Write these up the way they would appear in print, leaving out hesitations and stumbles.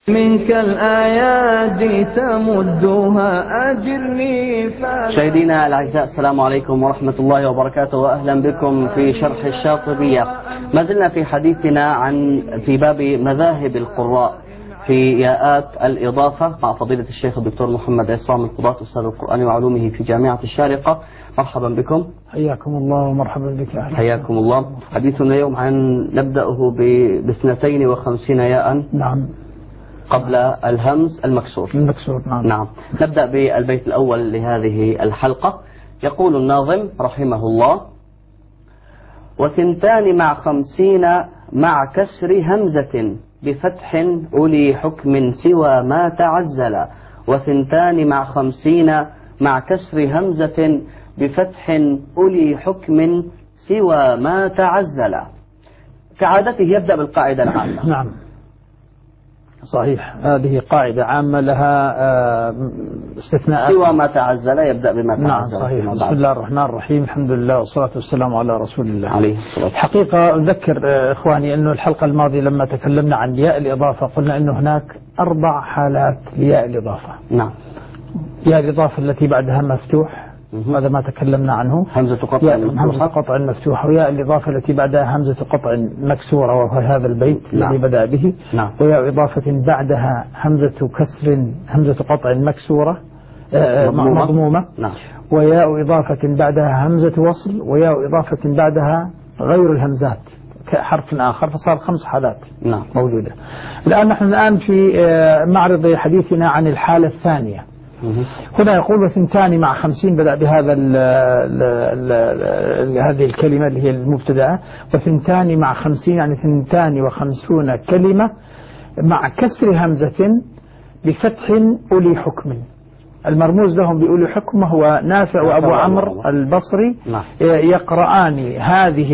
منك الآيات تمدها أجرني. مشاهدينا الأعزاء، السلام عليكم ورحمة الله وبركاته، وأهلا بكم في شرح الشاطبية. ما زلنا في حديثنا في باب مذاهب القراء في ياءات الإضافة مع فضيلة الشيخ الدكتور محمد عصام القضاة أستاذ القرآن وعلومه في جامعة الشارقة. مرحبا بكم. حياكم الله ومرحبا بك. حياكم الله. حديثنا اليوم نبدأه باثنتين وخمسين ياء. نعم. قبل الهمز المكسور. نعم. نبدأ بالبيت الأول لهذه الحلقة. يقول الناظم رحمه الله: وثنتان مع 50 مع كسر همزة بفتح أولي حكم سوى ما تعزل. وثنتان مع 50 مع كسر همزة بفتح أولي حكم سوى ما تعزل. كعادته يبدأ بالقاعدة العامة. نعم صحيح، هذه قاعدة عامة لها استثناءات. سوى ما تعزل يبدأ بما تعزل. نعم صحيح. بسم الله الرحمن الرحيم، الحمد لله والصلاة والسلام على رسول الله عليه الصلاة والسلام. حقيقة أذكر إخواني أنه الحلقة الماضية لما تكلمنا عن ياء الإضافة قلنا أنه هناك 4 حالات لياء الإضافة. نعم. ياء الإضافة التي بعدها مفتوح، هذا ما تكلمنا عنه، همزة قطع مفتوحة، وياء الإضافة التي بعدها همزة قطع مكسورة، وهو هذا البيت الذي بدأ به. نعم. وياء إضافة بعدها همزة قطع مكسورة مضمومة. نعم. وياء إضافة بعدها همزة وصل، وياء إضافة بعدها غير الهمزات كحرف آخر، فصار 5 حالات. نعم. موجودة. نحن الآن في معرض حديثنا عن الحالة الثانية. هنا يقول وثنتان مع 50، بدأ بهذا هذه الكلمة اللي هي المبتدأة. وثنتان مع 50 يعني 52 كلمة مع كسر همزة بفتح أولي حكم. المرموز لهم بأولي حكم هو نافع وأبو عمرو البصري. يقرآن هذه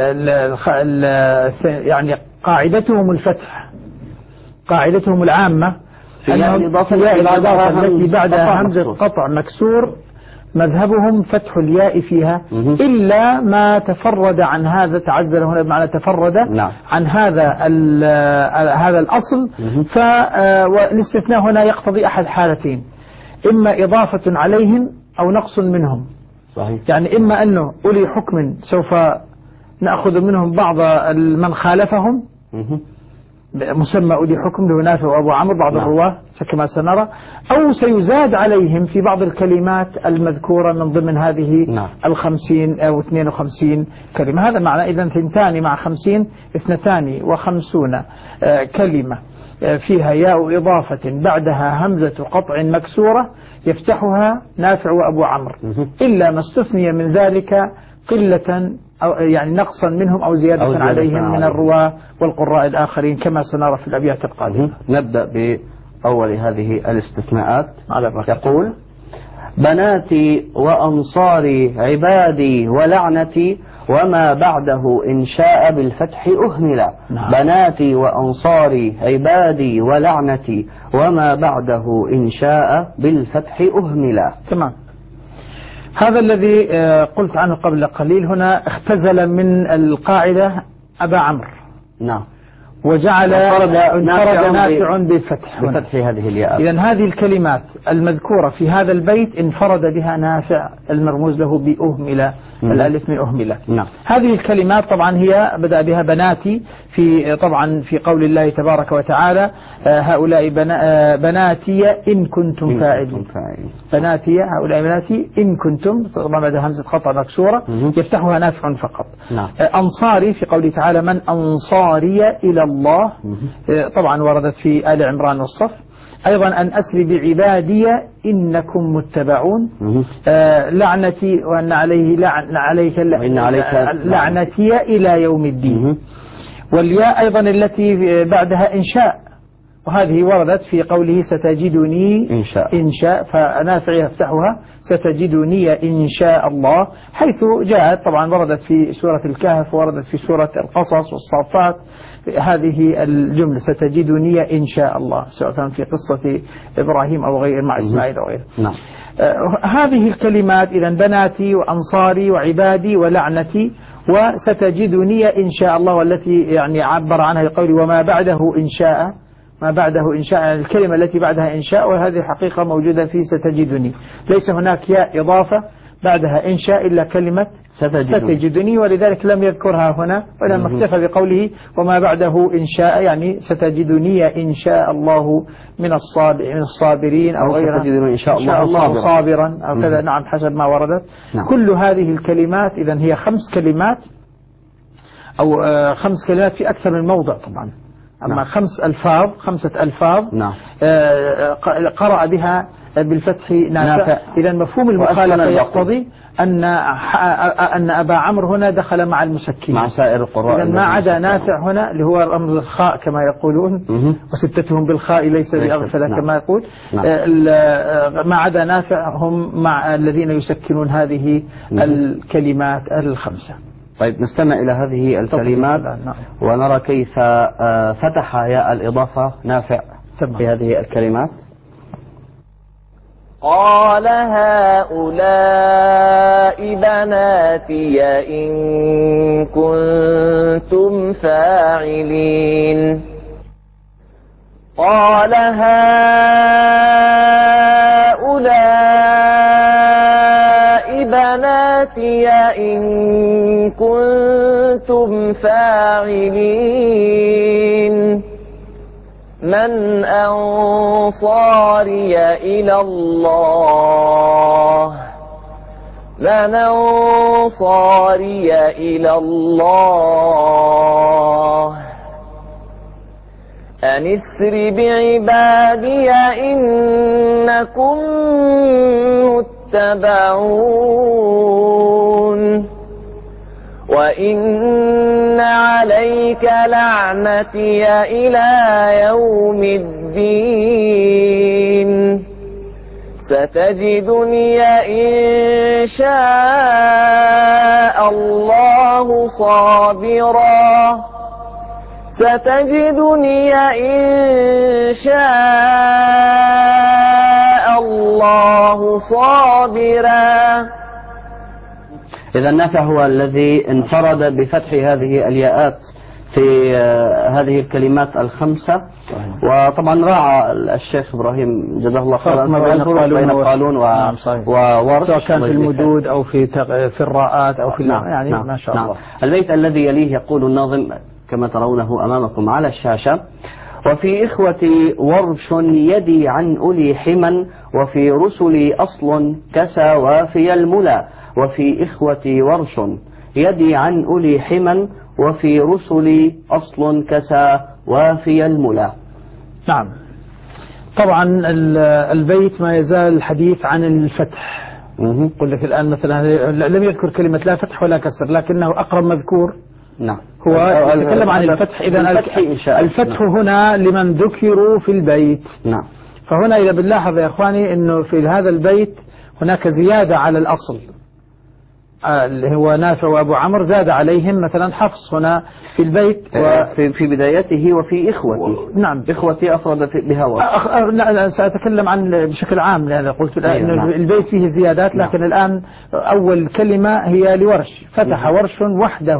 يعني قاعدتهم الفتح، قاعدتهم العامة ياء الإضافة التي بعدها همزة قطع مكسور مذهبهم فتح الياء فيها، إلا ما تفرد عن هذا. تعزل هنا بمعنى تفرد. نعم. عن هذا الأصل. والاستثناء هنا يقتضي أحد حالتين: إما إضافة عليهم أو نقص منهم. صحيح. يعني إما أنه أولي حكم سوف نأخذ منهم بعض من خالفهم، مسمى أولي حكم له نافع وأبو عمرو بعض الرواة كما سنرى، أو سيزاد عليهم في بعض الكلمات المذكورة من ضمن هذه 50 أو 52 كلمة. هذا معنى إذن 2 مع 50 52 كلمة فيها ياء إضافة بعدها همزة قطع مكسورة يفتحها نافع وأبو عمرو، إلا ما استثني من ذلك قلة أو يعني نقصا منهم أو زيادة عليهم من الرواة والقراء الآخرين كما سنرى في الأبيات القادمة. نبدأ بأول هذه الاستثناءات. يقول: بناتي وأنصاري عبادي ولعنتي وما بعده إن شاء بالفتح أهملا. بناتي وأنصاري عبادي ولعنتي وما بعده إن شاء بالفتح أهملا. تمام. هذا الذي قلت عنه قبل قليل هنا اختزل من القاعدة أبا عمرو. نعم. وجعل انفرد نافع بفتح هذه الياء. إذن هذه الكلمات المذكورة في هذا البيت انفرد بها نافع المرموز له بأهملة، الألف من أهملة. نعم. هذه الكلمات طبعا هي بدأ بها بناتي طبعا في قول الله تبارك وتعالى: هؤلاء بناتي إن كنتم فاعلين. بناتي هؤلاء بناتي إن كنتم، طبعا بعد همزة قطع مكسورة يفتحها نافع فقط. نعم. أنصاري في قوله تعالى: من أنصاري إلى الله، طبعا وردت في آل عمران والصف. أيضا أن أسري بعبادي إنكم متبعون. لعنتي وأن عليه لعنتي إلى يوم الدين. والياء أيضا التي بعدها إنشاء، وهذه وردت في قوله ستجدني إن شاء، فنافع يفتحها ستجدني إن شاء الله، حيث جاءت طبعا وردت في سورة الكهف وردت في سورة القصص والصافات هذه الجملة ستجدني إن شاء الله، سواء كان في قصة إبراهيم أو غير مع إسماعيل أو غيره. نعم. هذه الكلمات إذن بناتي وأنصاري وعبادي ولعنتي وستجدني إن شاء الله، والتي يعني عبر عنها بقول وما بعده إن شاء ما بعده إنشاء، الكلمة التي بعدها إنشاء، وهذه حقيقة موجودة في ستجدني. ليس هناك ياء إضافة بعدها إنشاء إلا كلمة ستجدني، ولذلك لم يذكرها هنا، ولما اكتفى بقوله وما بعده إنشاء، يعني ستجدني إن شاء الله من الصابرين أو غيرها، إن شاء الله صابرا أو كذا. نعم، حسب ما وردت. كل هذه الكلمات إذن هي 5 كلمات أو 5 كلمات في أكثر من موضع طبعا. أما 5 ألفاظ قرأ بها بالفتح نافع. إذا مفهوم المخالفة يقتضي أن أبا عمرو هنا دخل مع المسكين مع سائر القراء. إذا ما عدا نافع هنا اللي هو رمز الخاء كما يقولون، وستتهم بالخاء ليس بأغفل كما يقول. ما عدا نافع هم مع الذين يسكنون هذه الكلمات ال5. طيب نستمع إلى هذه الكلمات ونرى كيف فتح ياء الإضافة نافع في هذه الكلمات. قال هؤلاء بناتي إن كنتم فاعلين. قال هؤلاء بناتي إن كنتم فاعلين. من أنصاري إلى الله؟ من أنصاري إلى الله؟ أن اسر بعبادي إنكم متبعون. وإن عليك لعنتي إلى يوم الدين. ستجدني إن شاء الله صابرا. ستجدني إن شاء الله صابرا. إذا نافع هو الذي انفرد بفتح هذه الياءات في هذه الكلمات ال5. وطبعا راعى الشيخ إبراهيم جزاه الله خيرا بين قالون وورش، سواء كان في المدود أو في الراءات أو في يعني ما شاء الله. البيت الذي يليه يقول الناظم كما ترونه أمامكم على الشاشة: وفي إخوتي ورش يدي عن أولي حما، وفي رسلي أصل كسى وافي الملا. وفي إخوتي ورش يدي عن أولي حما، وفي رسلي أصل كسى وافي الملا. نعم، طبعا البيت ما يزال الحديث عن الفتح. قل لك الآن مثلا لم يذكر كلمة لا فتح ولا كسر، لكنه أقرب مذكور. نعم، هو يتكلم عن الفتح. إذا الفتح هنا لمن ذكروا في البيت. نعم. فهنا إذا بنلاحظ يا إخواني أنه في هذا البيت هناك زيادة على الأصل اللي هو نافع وأبو عمرو، زاد عليهم مثلا حفص هنا في البيت في بدايته وفي إخوتي. نعم، إخوتي أفرد بها ورش. سأتكلم عن بشكل عام، لأن قلت الآن أن البيت فيه زيادات، لكن الآن أول كلمة هي لورش. فتح ورش وحده،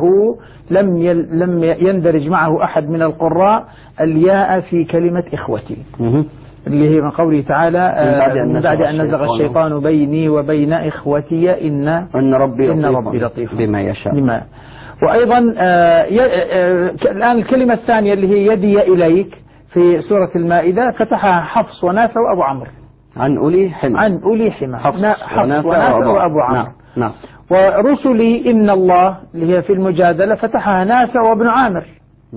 لم يندرج معه أحد من القراء الياء في كلمة إخوتي، اللي هي من قوله تعالى من بعد أن نزغ الشيطان بيني وبين إخوتي إن ربي لطيف بما يشاء. وأيضا الآن الكلمة الثانية اللي هي يدي إليك في سورة المائدة فتحها حفص ونافع وأبو عمرو. عن أولي حما حفص ونافع وأبو عمرو. نعم. ورسلي إن الله اللي هي في المجادلة فتحها نافع وابن عامر.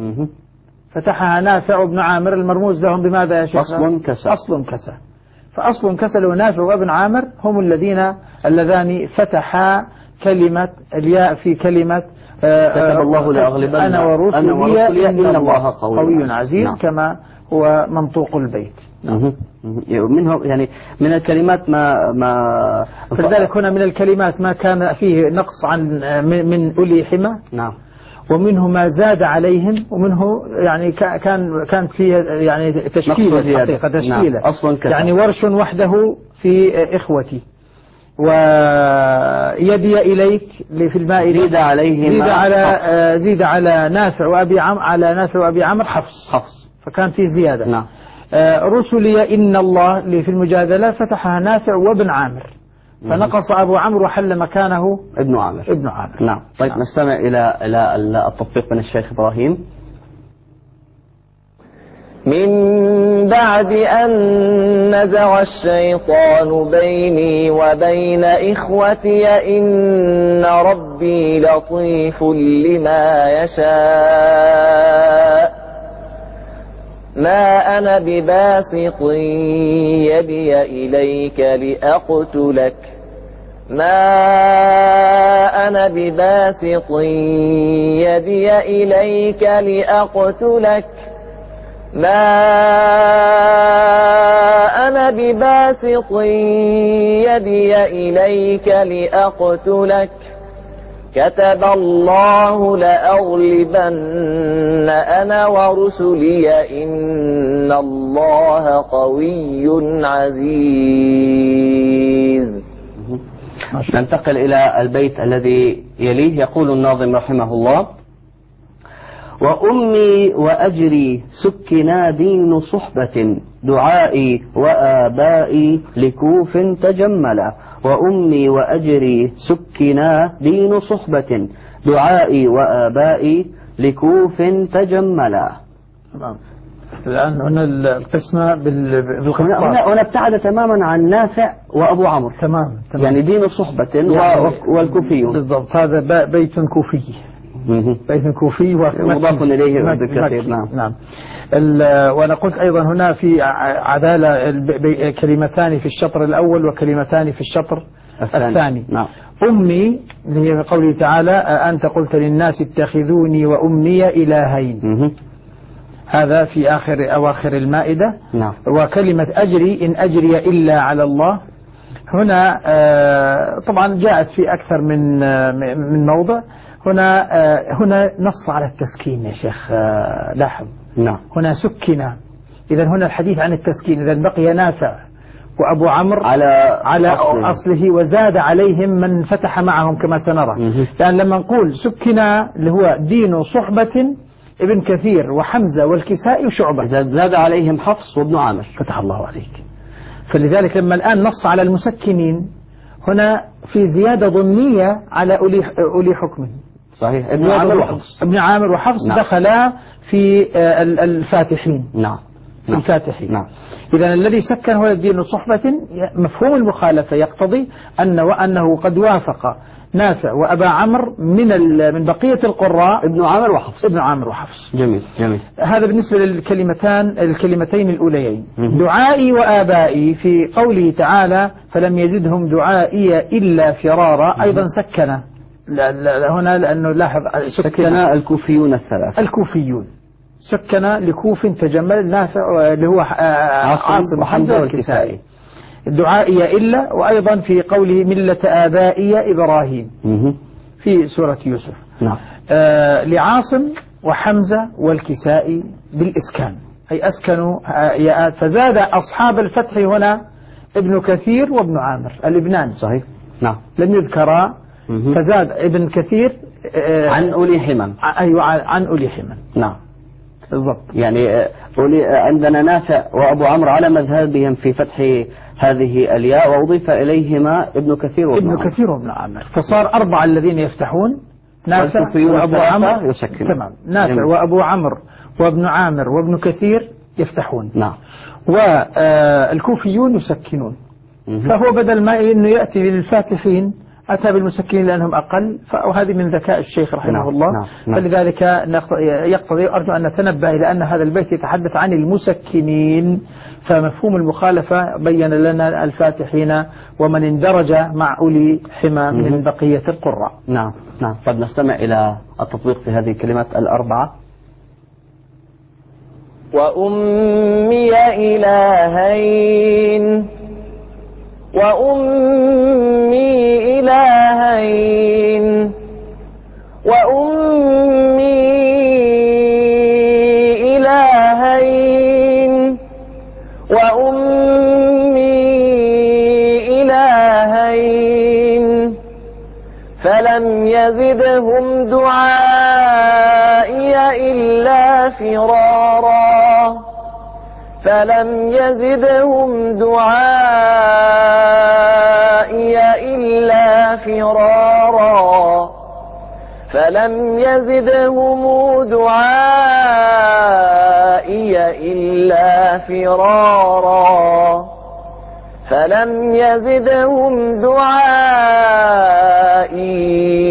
فتحها نافع وابن عامر، المرموز لهم بماذا يا شيخ؟ أصل كسى. فأصل كسى ونافع وابن عامر هم اللذان فتحا كلمة الياء في كلمة كتب الله لأغلبن أنا ورسلي إن الله قوي عزيز. نعم. كما هو منطوق البيت. منه يعني من الكلمات ما فلذلك هنا من الكلمات ما كان فيه نقص عن من أولي حما. نعم. ومنه ما زاد عليهم، ومنه يعني كان فيه يعني تشكيلة حقيقة تشكيلة. نعم. أصلا كذا. يعني ورش وحده في إخوتي، ويدي إليك اللي في المائدة زيد عليهم زيد على نافع وأبي عمرو حفص. فكان في زيادة. نعم. رسلي إن الله اللي في المجادلة فتحها نافع وابن عامر، فنقص أبو عمرو وحل مكانه ابن عامر. نعم. طيب نعم. نستمع إلى التطبيق من الشيخ إبراهيم. من بعد أن نزغ الشيطان بيني وبين إخوتي إن ربي لطيف لما يشاء ما أنا بباسط يدي إليك لأقتلك كتب الله لأغلبن أنا ورسلي إن الله قوي عزيز. ننتقل إلى البيت الذي يليه. يقول الناظم رحمه الله: وأمي وأجري سكنا دين صحبة دعائي وآبائي لكوف تجملا. وأمي وأجري سكنا دين صحبة دعائي وآبائي لكوف تجملا. الآن هنا القسمة بالقصاص هنا ابتعد تماما عن نافع وأبو عمرو. تمام. يعني دين صحبة والكوفيون. بالضبط. هذا بيت كوفي. بيت كوفي مضاف إليه بالكثير. نعم. وأنا قلت أيضا هنا في عدالة كلمتان في الشطر الأول وكلمتان في الشطر الثاني. نعم. أمي هي قوله تعالى: أنت قلت للناس اتخذوني وأمي إلهين. هذا في أواخر المائدة. نعم. وكلمة أجري إن أجري إلا على الله هنا طبعا جاءت في أكثر من موضع. هنا نص على التسكين يا شيخ. لاحظ. نعم. هنا سكنا، إذا هنا الحديث عن التسكين. إذا بقي نافع وأبو عمرو على أصله وزاد عليهم من فتح معهم كما سنرى. يعني لما نقول سكنا اللي هو دين صحبة ابن كثير وحمزة والكسائي وشعبة، زاد عليهم حفص وابن عامر. فتح الله عليك. فلذلك لما الآن نص على المسكنين هنا في زيادة ضمنية على أولي حكم. صحيح. ابن عامر وحفص نعم. دخلا في الفاتحين. نعم. الفاتحين. نعم. إذا الذي سكن هو الدين صحبة، مفهوم المخالفة يقتضي أنه قد وافق نافع وأبا عمرو من بقية القراء ابن عامر وحفص. جميل. هذا بالنسبة الكلمتين الأوليين. مم. دعائي وآبائي في قوله تعالى: فلم يزدهم دعائي إلا فرارا، أيضا سكن هنا لأنه لاحظ سكن الكوفيون الثلاثة. الكوفيون سكن لكوف تجمل نافع اللي هو عاصم وحمزة والكسائي. دعائي إلا، وأيضا في قوله ملة آبائي إبراهيم في سورة يوسف. نعم. لعاصم وحمزة والكسائي بالإسكان، أي أسكنوا ياءات. فزاد أصحاب الفتح هنا ابن كثير وابن عامر الابنان. صحيح. نعم. لم يذكرا، فزاد ابن كثير عن أولي حمم. أيوة عن أولي حمم. نعم بالضبط. يعني عندنا نافع وأبو عمرو على مذهبهم في فتح هذه الياء، وأضيف إليهما ابن كثير وابن عامر، فصار 4 الذين يفتحون: نافع وأبو عمرو يسكن. تمام. نافع وأبو عمرو وابن عامر وابن كثير يفتحون. نعم. والكوفيون يسكنون. فهو بدل ما إنه يأتي للفاتحين أتى بالمسكين لأنهم أقل، وهذه من ذكاء الشيخ رحمه الله. فلذلك يقتضي أرجو أن نتنبه إلى أن هذا البيت يتحدث عن المسكنين، فمفهوم المخالفة بين لنا الفاتحين ومن اندرج مع أولي حمى من بقية القراء. نعم. قد نستمع إلى التطبيق في هذه الكلمات الأربعة. وأمي إلهين فلم يزدهم دعائي إلا فرارا. فلم يزدهم دعائي إلا فرارا فلم يزدهم دعائي إلا فرارا فلم يزدهم دعائي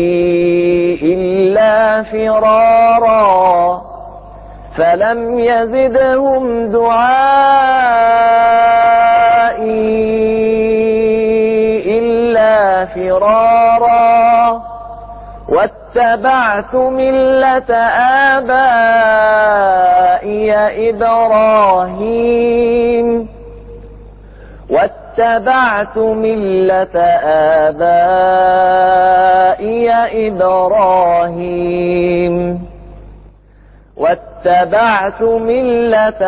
إلا فرارا فلم يزدهم دعائي إلا فرارا واتبعت ملة آبائي إبراهيم واتبعت ملة آبائي إبراهيم واتبعت ملة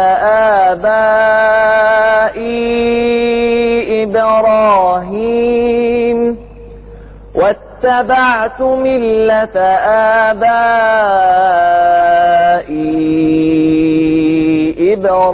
آبائي إبراهيم واتبعت ملة آبائي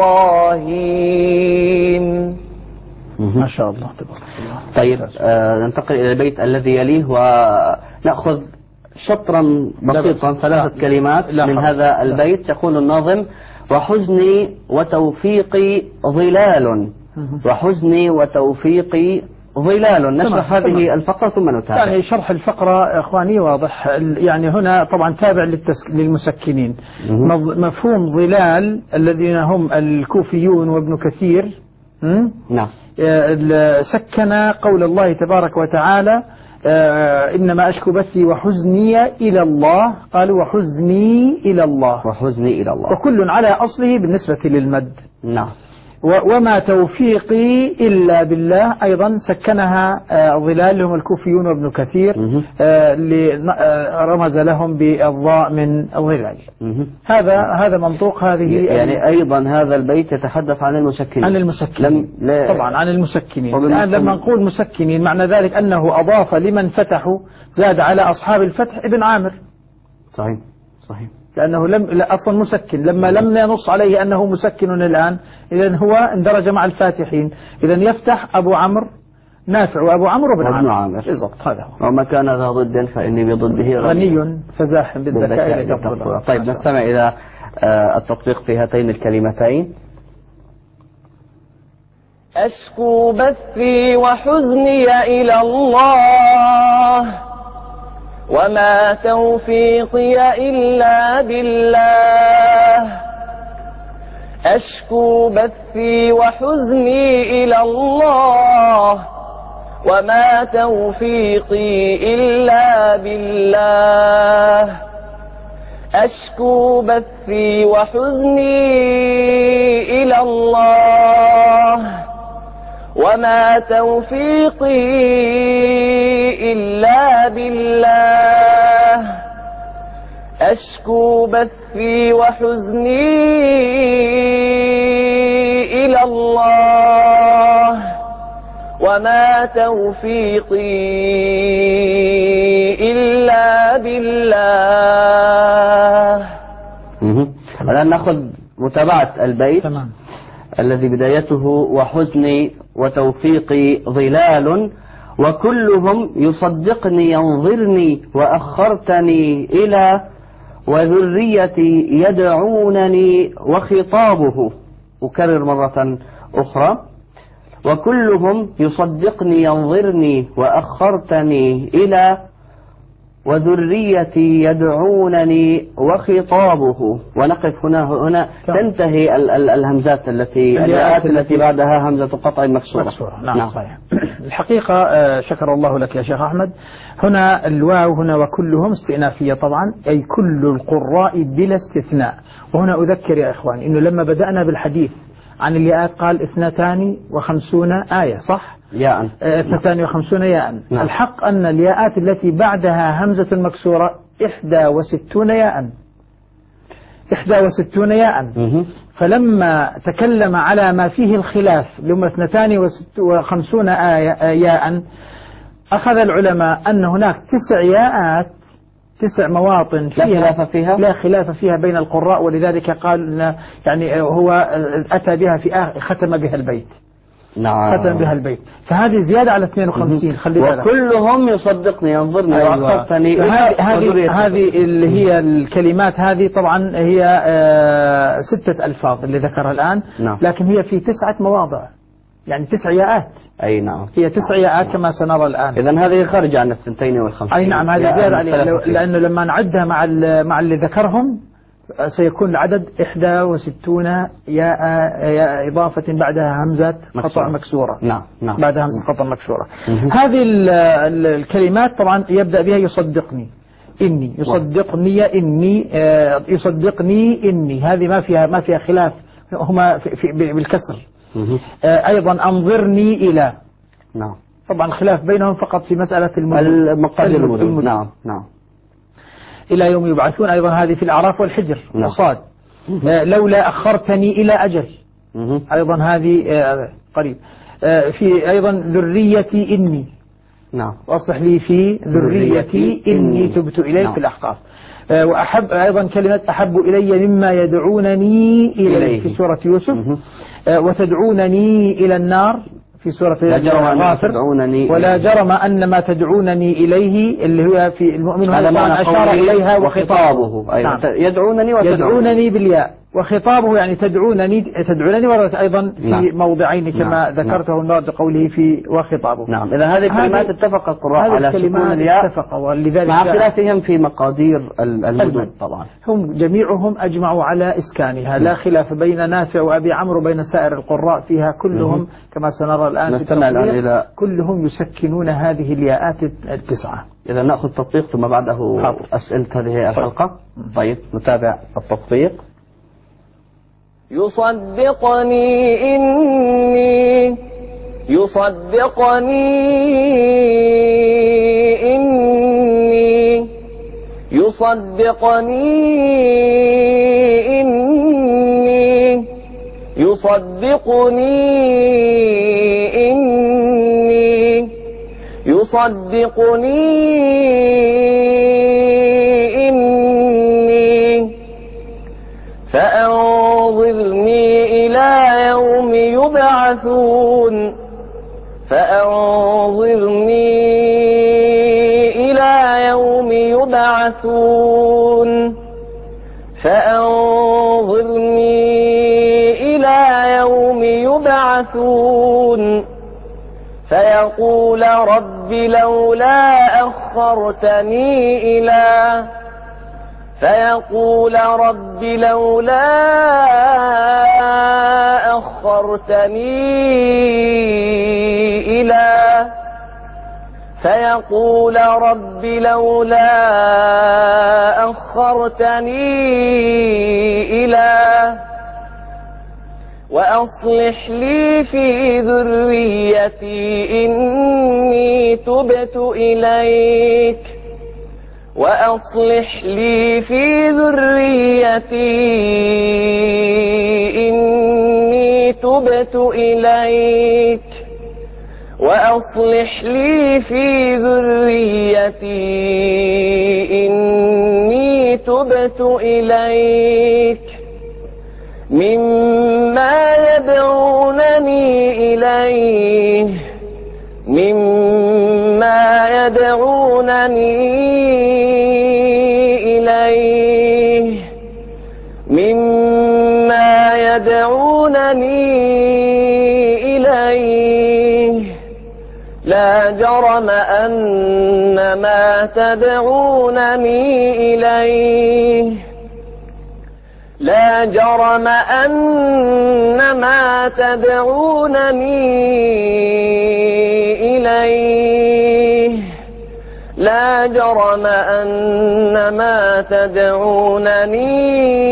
إبراهيم. ما شاء الله تبارك الله. طيب ننتقل إلى البيت الذي يليه ونأخذ شطرا بسيطا 3 كلمات من هذا البيت. يقول الناظم: وحزني وتوفيقي ظلال وحزني وتوفيقي ظلال. نشرح هذه الفقرة ثم نتابع. يعني شرح الفقرة إخواني واضح، يعني هنا طبعا تابع للمسكنين. مفهوم ظلال الذين هم الكوفيون وابن كثير نعم سكن قول الله تبارك وتعالى: إنما أشكو بثي وحزني إلى الله. قالوا وحزني إلى الله وحزني إلى الله، وكل على أصله بالنسبة للمد. نعم. وما توفيقي إلا بالله أيضا سكنها ظلال لهم الكوفيون وابن كثير، رمز لهم بالضاء من ظلال. هذا منطوق هذه. يعني أيضا هذا البيت يتحدث عن المسكنين. عن المسكنين طبعا، عن المسكنين. الآن لما نقول مسكنين معنى ذلك أنه أضاف لمن فتحوا، زاد على أصحاب الفتح ابن عامر. صحيح صحيح، لأنه أصلا مسكن، لما لم ينص عليه أنه مسكن الآن، إذن هو اندرج مع الفاتحين. إذن يفتح أبو عمرو نافع وأبو عمرو وابن عامر. بالضبط، هذا هو. وما كان ذا ضد فإني بضده غني فزاحم بالذكاء لتفضل. طيب نستمع إلى التطبيق في هاتين الكلمتين. أشكو بثي وحزني إلى الله وما توفيقي إلا بالله أشكو بثي وحزني إلى الله وما توفيقي إلا بالله أشكو بثي وحزني إلى الله وما توفيقي إلا بالله أشكو بثي وحزني إلى الله وما توفيقي إلا بالله. الآن نأخذ متابعة البيت. تمام. الذي بدايته: وحزني وتوفيقي ظلال وكلهم يصدقني ينظرني وأخرتني إلى وذريتي يدعونني وخطابه. أكرر مرة أخرى: وكلهم يصدقني ينظرني وأخرتني إلى وذريتي يدعونني وخطابه. ونقف هنا تنتهي الهمزات الآيات التي بعدها همزة قطع مكسورة. نعم صحيح. الحقيقة شكر الله لك يا شيخ أحمد. هنا الواو هنا وكلهم استئنافية طبعا، أي كل القراء بلا استثناء. وهنا أذكر يا إخواني أنه لما بدأنا بالحديث عن الياءات قال 52 آية، صح؟ ياء 52 ياء. نعم. الحق أن الياءات التي بعدها همزة مكسورة 61 ياء. 61 ياء. فلما تكلم على ما فيه الخلاف لما 52 ياء، أخذ العلماء أن هناك 9 ياءات 9 مواطن فيها لا خلاف فيها بين القراء، ولذلك قال يعني هو أتى بها في ختم بها البيت. نعم. ختم بها البيت، فهذه زيادة على 52. خلي بالك. وكلهم يصدقني ينظرني وأخرتني. هذه اللي هي الكلمات هذه طبعا هي 6 ألفاظ اللي ذكرها الآن. نعم. لكن هي في 9 مواضع، يعني 9 ياءات. أي نعم. هي 9 ياءات كما سنرى الآن. إذن هذه خارجة عن 52. أي نعم، هذه زيادة عليها، لأنه لما نعدها مع اللي ذكرهم سيكون العدد 61 ياء إضافة بعدها همزة قطع مكسورة. نعم نعم. بعدها همزة قطع مكسورة. هذه الكلمات طبعا يبدأ بها يصدقني، إني، يصدقني، إني، يصدقني، إني، هذه ما فيها خلاف، هما بالكسر. أيضا أنظرني إلى. نعم. طبعا الخلاف بينهم فقط في مسألة المدن. نعم نعم. إلى يوم يبعثون، أيضا هذه في الأعراف والحجر. نعم. وصاد. لولا أخرتني إلى أجل. أيضا هذه قريب. في أيضا ذريتي إني. نعم. وأصلح لي في ذريتي إني تبت إليك. نعم. في الأحقاف. وأحب أيضا كلمة أحب إلي مما يدعونني إليه في سورة يوسف. وتدعونني إلى النار في سورة غافر. ولا جرم أن ما تدعونني إليه اللي هو في المؤمن هذا أشار إليها وخطابه. أيوة. نعم. يدعونني بالياء، وخطابه يعني تدعونني وردت أيضا في نعم. موضعين كما ذكرته المراد قوله في وخطابه. نعم. إذا هذه الكلمات اتفق القراء على سكون الياء مع اختلافهم في مقادير المدن. طبعا هم جميعهم أجمعوا على إسكانها. لا خلاف بين نافع وأبي عمرو بين سائر القراء فيها، كلهم كما سنرى الآن كلهم يسكنون هذه الياءات 9. إذا نأخذ تطبيق ثم بعده أسئلة هذه الحلقة. طيب نتابع التطبيق. يصدقني إني، يصدقني إني، يصدقني إني، يصدقني إني، يصدقني إني، فأنظرني إلى يوم يبعثون، فأنظرني إلى يوم يبعثون، فأنظرني إلى يوم يبعثون، فيقول رب لولا أخرتني إلى، فيقول رب لولا أخرتني إلى، فيقول رب لولا أخرتني إلى، وأصلح لي في ذريتي إني تبت إليك، وأصلح لي في ذريتي إني تبت إليك، وأصلح لي في ذريتي إني تبت إليك، مما يدعونني إليه، مما يدعونني إليه، مما يدعونني إليه، لا جرم أن ما تدعونني إليه، لا جرم أن ما تدعونني إليه، لا جرم أن ما تدعونني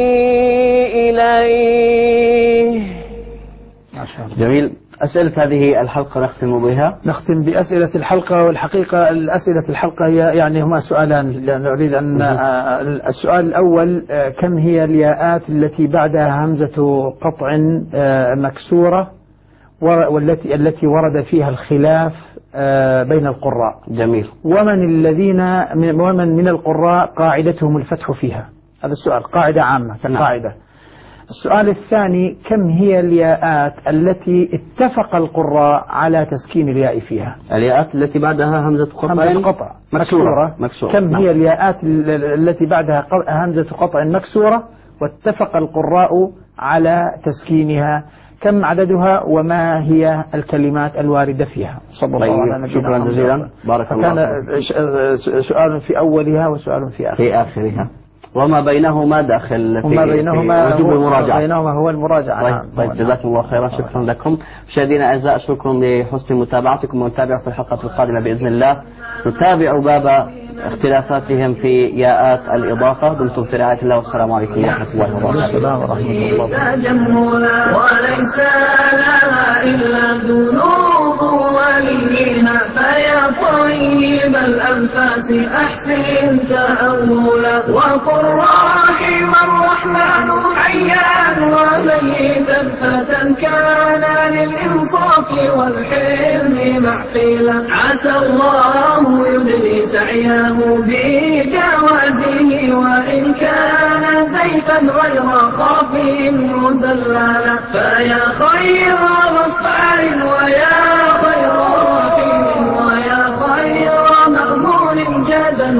إليه. جميل. أسئلة هذه الحلقة نختم بها. نختم بأسئلة الحلقة، والحقيقة الأسئلة الحلقة هي يعني هما سؤالان، لأن نريد أن السؤال الأول كم هي الياءات التي بعدها همزة قطع مكسورة، التي ورد فيها الخلاف بين القراء. جميل. ومن من القراء قاعدتهم الفتح فيها. هذا السؤال قاعدة عامة كقاعدة. نعم. السؤال الثاني: كم هي الياءات التي اتفق القراء على تسكين الياء فيها؟ الياءات التي بعدها همزة قطع مكسورة. كم نعم. هي الياءات التي بعدها همزة قطع مكسورة واتفق القراء على تسكينها؟ كم عددها وما هي الكلمات الواردة فيها؟ صلى الله عليه وسلم. شكرا جزيلا. بارك الله. كان سؤال في أولها وسؤال في آخرها. وما بينهما داخل في وجوب المراجعة. بينهما هو المراجعة. طيب جزاكم الله خيرا. شكرا لكم مشاهدينا الأعزاء، شكرا لحسن متابعتكم، ونتابع في الحلقة القادمة بإذن الله. نتابع باب اختلافاتهم في ياءات الإضافة. دمتم في رعاية الله، والسلام عليكم ورحمة الله وبركاته. السلام ورحمة الله وبركاته. وليس لها إلا ذنوب وليها، فيا طيب الأنفاس أحسن تأولا، وقل رحم الرحمن حيا وميتا، فتى كان للإنصاف والحلم معقلا، عسى الله يدري سعيه بجوازه، وإن كان زيفا غير خافي مزللا، فيا خير غفار ويا خير رحيم ويا خير مأمون جدا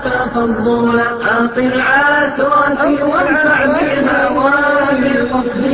وتفضلا، أقل عثرتي وانفع بها وبالقصد